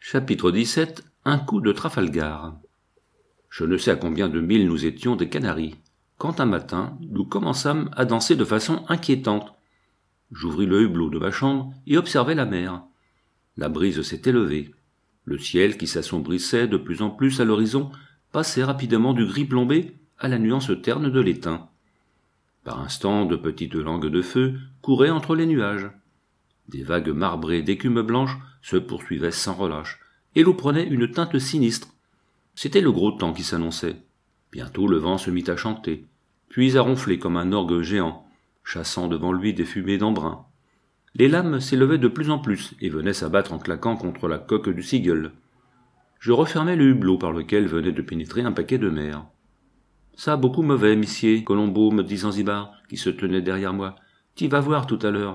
Chapitre 17. Un coup de Trafalgar. Je ne sais à combien de milles nous étions des Canaries, quand un matin nous commençâmes à danser de façon inquiétante. J'ouvris le hublot de ma chambre et observai la mer. La brise s'était levée. Le ciel, qui s'assombrissait de plus en plus à l'horizon, passait rapidement du gris plombé à la nuance terne de l'étain. Par instants, de petites langues de feu couraient entre les nuages. Des vagues marbrées d'écume blanche se poursuivaient sans relâche, et l'eau prenait une teinte sinistre. C'était le gros temps qui s'annonçait. Bientôt le vent se mit à chanter, puis à ronfler comme un orgue géant, chassant devant lui des fumées d'embrun. Les lames s'élevaient de plus en plus et venaient s'abattre en claquant contre la coque du Seagull. Je refermai le hublot par lequel venait de pénétrer un paquet de mer. « Ça a beaucoup mauvais, missier Colombo, me dit Zanzibar, qui se tenait derrière moi. T'y vas voir tout à l'heure. »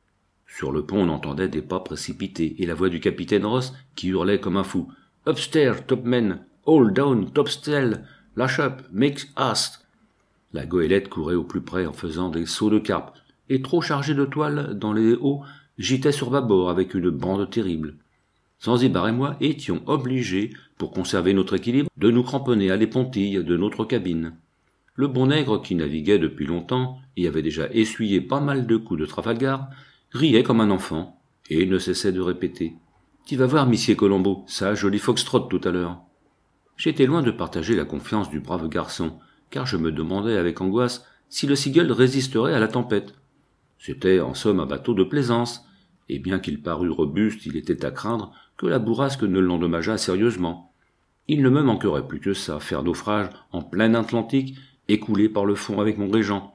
Sur le pont, on entendait des pas précipités et la voix du capitaine Ross qui hurlait comme un fou. « Upstairs, topmen! All down, topsail! Lash up! Make fast !» La goélette courait au plus près en faisant des sauts de carpe, et trop chargée de toile dans les hauts, gîtait sur bâbord avec une bande terrible. Zanzibar et moi étions obligés, pour conserver notre équilibre, de nous cramponner à l'épontilles de notre cabine. Le bon nègre, qui naviguait depuis longtemps et avait déjà essuyé pas mal de coups de Trafalgar, riait comme un enfant, et ne cessait de répéter « Tu vas voir, missier Colombo, ça joli foxtrot tout à l'heure. » J'étais loin de partager la confiance du brave garçon, car je me demandais avec angoisse si le Seagull résisterait à la tempête. C'était en somme un bateau de plaisance, et bien qu'il parût robuste, il était à craindre que la bourrasque ne l'endommageât sérieusement. Il ne me manquerait plus que ça, faire naufrage en plein Atlantique, écoulé par le fond avec mon régent.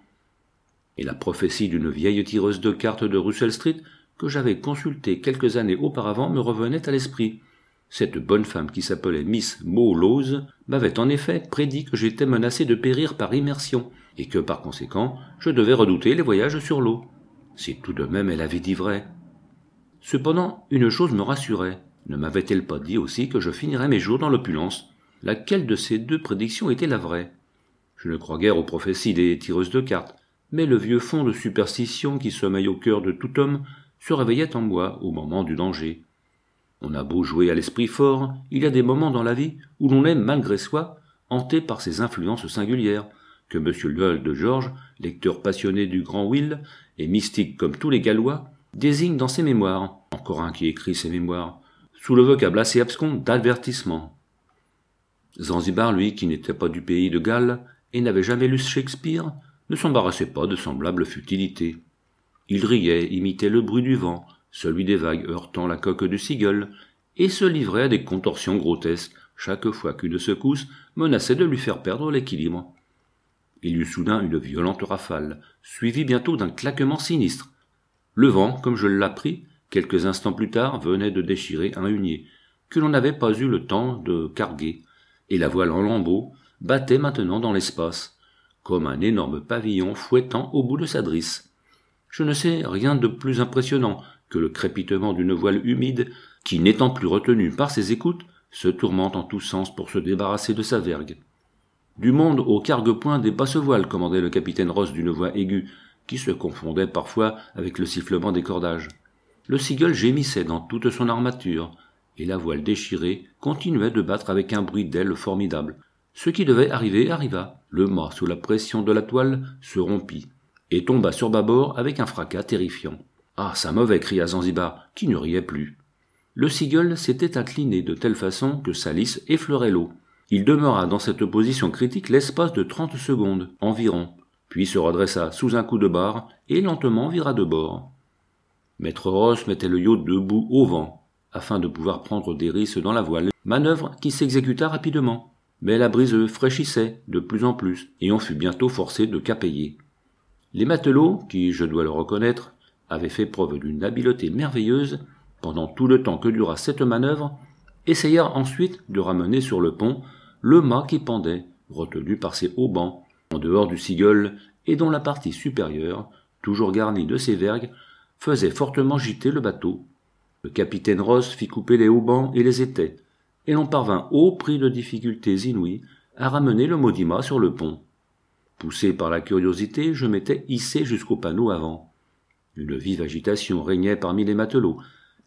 Et la prophétie d'une vieille tireuse de cartes de Russell Street que j'avais consultée quelques années auparavant me revenait à l'esprit. Cette bonne femme qui s'appelait Miss Mo Lowes m'avait en effet prédit que j'étais menacé de périr par immersion, et que par conséquent je devais redouter les voyages sur l'eau. Si tout de même elle avait dit vrai. Cependant, une chose me rassurait. Ne m'avait-elle pas dit aussi que je finirais mes jours dans l'opulence? Laquelle de ces deux prédictions était la vraie? Je ne crois guère aux prophéties des tireuses de cartes, mais le vieux fond de superstition qui sommeille au cœur de tout homme se réveillait en moi au moment du danger. On a beau jouer à l'esprit fort, il y a des moments dans la vie où l'on est, malgré soi, hanté par ces influences singulières, que M. Lloyd de George, lecteur passionné du grand Will, et mystique comme tous les Gallois, désigne dans ses mémoires, encore un qui écrit ses mémoires, sous le vocable assez abscon d'avertissement. Zanzibar, lui, qui n'était pas du pays de Galles et n'avait jamais lu Shakespeare, ne s'embarrassait pas de semblables futilités. Il riait, imitait le bruit du vent, celui des vagues heurtant la coque du Seagull, et se livrait à des contorsions grotesques chaque fois qu'une secousse menaçait de lui faire perdre l'équilibre. Il y eut soudain une violente rafale, suivie bientôt d'un claquement sinistre. Le vent, comme je l'appris, quelques instants plus tard, venait de déchirer un hunier, que l'on n'avait pas eu le temps de carguer, et la voile en lambeaux battait maintenant dans l'espace, comme un énorme pavillon fouettant au bout de sa drisse. Je ne sais rien de plus impressionnant que le crépitement d'une voile humide qui, n'étant plus retenue par ses écoutes, se tourmente en tous sens pour se débarrasser de sa vergue. Du monde au cargue-point des basses-voiles, commandait le capitaine Ross d'une voix aiguë, qui se confondait parfois avec le sifflement des cordages. Le Seagull gémissait dans toute son armature, et la voile déchirée continuait de battre avec un bruit d'ailes formidable. Ce qui devait arriver arriva. Le mât, sous la pression de la toile, se rompit, et tomba sur bâbord avec un fracas terrifiant. « Ah, ça mauvais !» cria Zanzibar, qui ne riait plus. Le Seagull s'était incliné de telle façon que sa lisse effleurait l'eau. Il demeura dans cette position critique l'espace de 30 secondes, environ, puis se redressa sous un coup de barre et lentement vira de bord. Maître Ross mettait le yacht debout au vent, afin de pouvoir prendre des risses dans la voile, manœuvre qui s'exécuta rapidement. Mais la brise fraîchissait de plus en plus, et on fut bientôt forcé de capeiller. Les matelots, qui, je dois le reconnaître, avaient fait preuve d'une habileté merveilleuse pendant tout le temps que dura cette manœuvre, essayèrent ensuite de ramener sur le pont le mât qui pendait, retenu par ses haubans, en dehors du Seagull, et dont la partie supérieure, toujours garnie de ses vergues, faisait fortement gîter le bateau. Le capitaine Ross fit couper les haubans et les étais, et l'on parvint, au prix de difficultés inouïes, à ramener le maudit mât sur le pont. Poussé par la curiosité, je m'étais hissé jusqu'au panneau avant. Une vive agitation régnait parmi les matelots,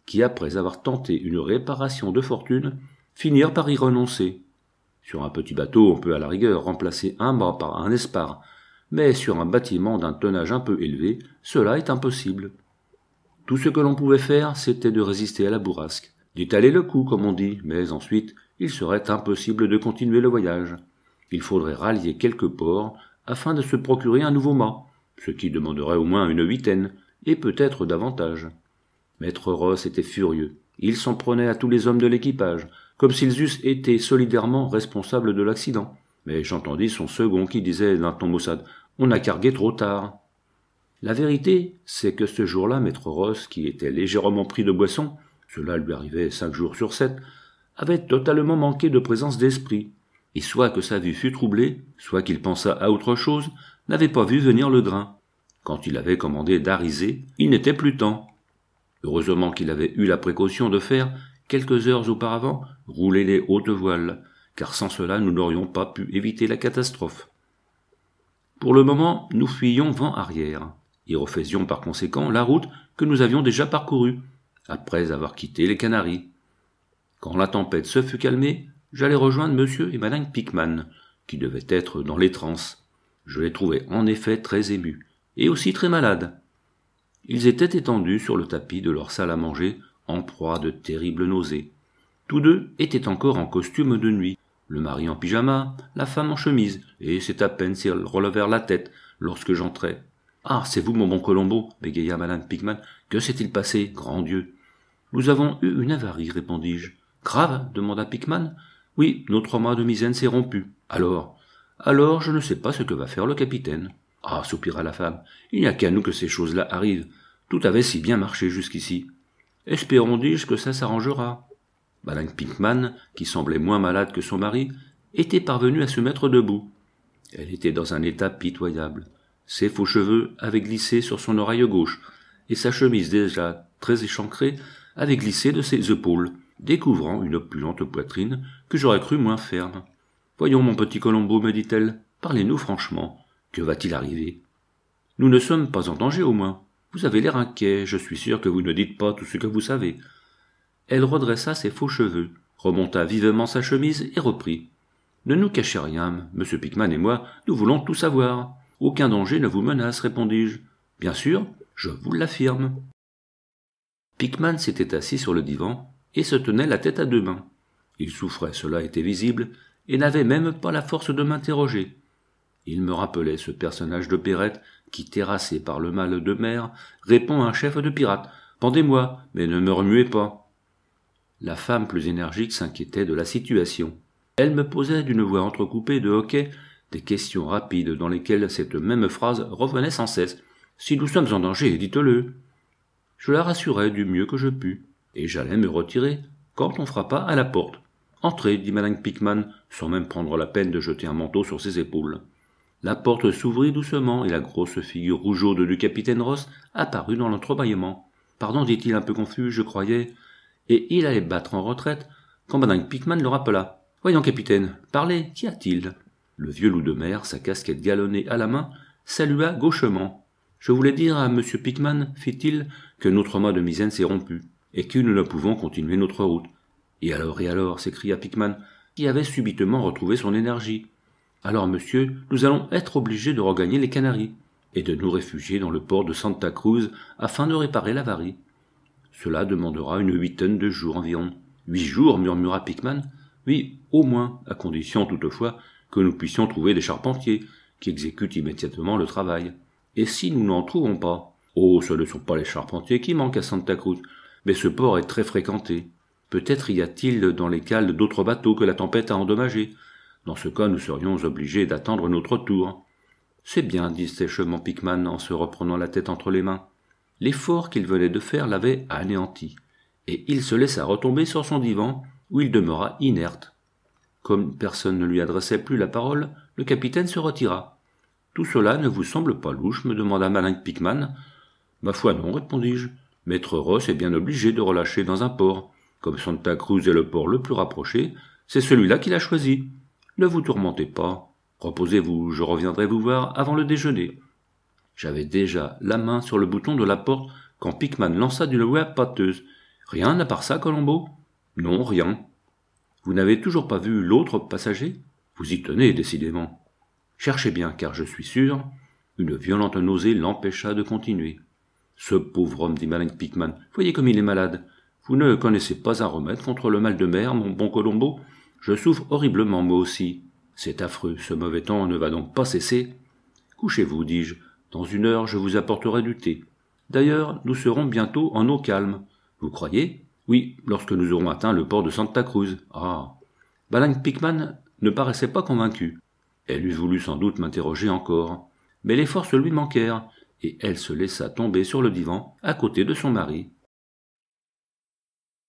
qui, après avoir tenté une réparation de fortune, finirent par y renoncer. Sur un petit bateau, on peut à la rigueur remplacer un mât par un espar, mais sur un bâtiment d'un tonnage un peu élevé, cela est impossible. Tout ce que l'on pouvait faire, c'était de résister à la bourrasque, d'étaler le coup, comme on dit, mais ensuite, il serait impossible de continuer le voyage. Il faudrait rallier quelques ports afin de se procurer un nouveau mât, ce qui demanderait au moins une huitaine, et peut-être davantage. Maître Ross était furieux. Il s'en prenait à tous les hommes de l'équipage, comme s'ils eussent été solidairement responsables de l'accident. Mais j'entendis son second qui disait d'un ton maussade « On a cargué trop tard ». La vérité, c'est que ce jour-là, Maître Ross, qui était légèrement pris de boisson, cela lui arrivait 5 jours sur 7, avait totalement manqué de présence d'esprit, et soit que sa vue fût troublée, soit qu'il pensât à autre chose, n'avait pas vu venir le grain. Quand il avait commandé d'ariser, il n'était plus temps. Heureusement qu'il avait eu la précaution de faire, quelques heures auparavant, rouler les hautes voiles, car sans cela nous n'aurions pas pu éviter la catastrophe. Pour le moment, nous fuyions vent arrière, et refaisions par conséquent la route que nous avions déjà parcourue, après avoir quitté les Canaries. Quand la tempête se fut calmée, j'allai rejoindre monsieur et madame Pickman, qui devaient être dans les transes. Je les trouvai en effet très émus, et aussi très malades. Ils étaient étendus sur le tapis de leur salle à manger, en proie à de terribles nausées. Tous deux étaient encore en costume de nuit, le mari en pyjama, la femme en chemise, et c'est à peine s'ils relevèrent la tête lorsque j'entrai. « Ah, c'est vous, mon bon Colombo » bégaya madame Pickman. « Que s'est-il passé, grand Dieu ?» « Nous avons eu une avarie, répondis-je. »« Grave » demanda Pickman. « Oui, notre mât de misaine s'est rompu. »« Alors, je ne sais pas ce que va faire le capitaine. »« Ah, soupira la femme, il n'y a qu'à nous que ces choses-là arrivent. Tout avait si bien marché jusqu'ici. Espérons, dis-je, que ça s'arrangera. » Madame Pickman, qui semblait moins malade que son mari, était parvenue à se mettre debout. Elle était dans un état pitoyable. Ses faux cheveux avaient glissé sur son oreille gauche, et sa chemise déjà très échancrée avait glissé de ses épaules, découvrant une opulente poitrine que j'aurais cru moins ferme. « Voyons, mon petit Colombo, me dit-elle, parlez-nous franchement. Que va-t-il arriver ? Nous ne sommes pas en danger, au moins. Vous avez l'air inquiet, je suis sûr que vous ne dites pas tout ce que vous savez. » Elle redressa ses faux cheveux, remonta vivement sa chemise et reprit. « Ne nous cachez rien, monsieur Pickman et moi, nous voulons tout savoir. Aucun danger ne vous menace, répondis-je. Bien sûr, je vous l'affirme. » Pickman s'était assis sur le divan et se tenait la tête à 2 mains. Il souffrait, cela était visible, et n'avait même pas la force de m'interroger. Il me rappelait ce personnage d'opérette qui, terrassé par le mal de mer, répond à un chef de pirates « Pendez-moi, mais ne me remuez pas !» La femme plus énergique s'inquiétait de la situation. Elle me posait d'une voix entrecoupée de hoquets des questions rapides dans lesquelles cette même phrase revenait sans cesse. « Si nous sommes en danger, dites-le !» Je la rassurai du mieux que je pus, et j'allais me retirer quand on frappa à la porte. « Entrez, dit madame Pickman, sans même prendre la peine de jeter un manteau sur ses épaules. La porte s'ouvrit doucement, et la grosse figure rougeaude du capitaine Ross apparut dans l'entrebâillement. « Pardon, dit-il un peu confus, je croyais. » Et il allait battre en retraite, quand madame Pickman le rappela. « Voyons, capitaine, parlez, qu'y a-t-il » Le vieux loup de mer, sa casquette galonnée à la main, salua gauchement. « Je voulais dire à monsieur Pickman, fit-il, que notre mât de misaine s'est rompu, et que nous ne pouvons continuer notre route. »« Et alors, s'écria Pickman, qui avait subitement retrouvé son énergie. « Alors, monsieur, nous allons être obligés de regagner les Canaries, et de nous réfugier dans le port de Santa Cruz afin de réparer l'avarie. Cela demandera une huitaine de jours environ. »« 8 jours, murmura Pickman. « Oui, au moins, à condition toutefois que nous puissions trouver des charpentiers, qui exécutent immédiatement le travail. Et si nous n'en trouvons pas ? Oh, ce ne sont pas les charpentiers qui manquent à Santa Cruz, mais ce port est très fréquenté. Peut-être y a-t-il dans les cales d'autres bateaux que la tempête a endommagés. Dans ce cas, nous serions obligés d'attendre notre tour. »« C'est bien, dit sèchement Pickman en se reprenant la tête entre les mains. L'effort qu'il venait de faire l'avait anéanti, et il se laissa retomber sur son divan, où il demeura inerte. Comme personne ne lui adressait plus la parole, le capitaine se retira. « Tout cela ne vous semble pas louche ?» me demanda madame Pickman. « Ma foi non, répondis-je. Maître Ross est bien obligé de relâcher dans un port. Comme Santa Cruz est le port le plus rapproché, c'est celui-là qu'il a choisi. Ne vous tourmentez pas. Reposez-vous, je reviendrai vous voir avant le déjeuner. » J'avais déjà la main sur le bouton de la porte quand Pickman lança d'une voix pâteuse. Rien à part ça, Colombo ? Non, rien. Vous n'avez toujours pas vu l'autre passager ? Vous y tenez, décidément. Cherchez bien, car je suis sûr, une violente nausée l'empêcha de continuer. Ce pauvre homme, dit Madame Pickman, voyez comme il est malade. Vous ne connaissez pas un remède contre le mal de mer, mon bon Colombo ? Je souffre horriblement, moi aussi. C'est affreux, ce mauvais temps ne va donc pas cesser. Couchez-vous, dis-je. Dans 1 heure, je vous apporterai du thé. D'ailleurs, nous serons bientôt en eau calme. Vous croyez ? Oui, lorsque nous aurons atteint le port de Santa Cruz. Ah. Madame Pickman ne paraissait pas convaincue. Elle eût voulu sans doute m'interroger encore, mais les forces lui manquèrent, et elle se laissa tomber sur le divan à côté de son mari.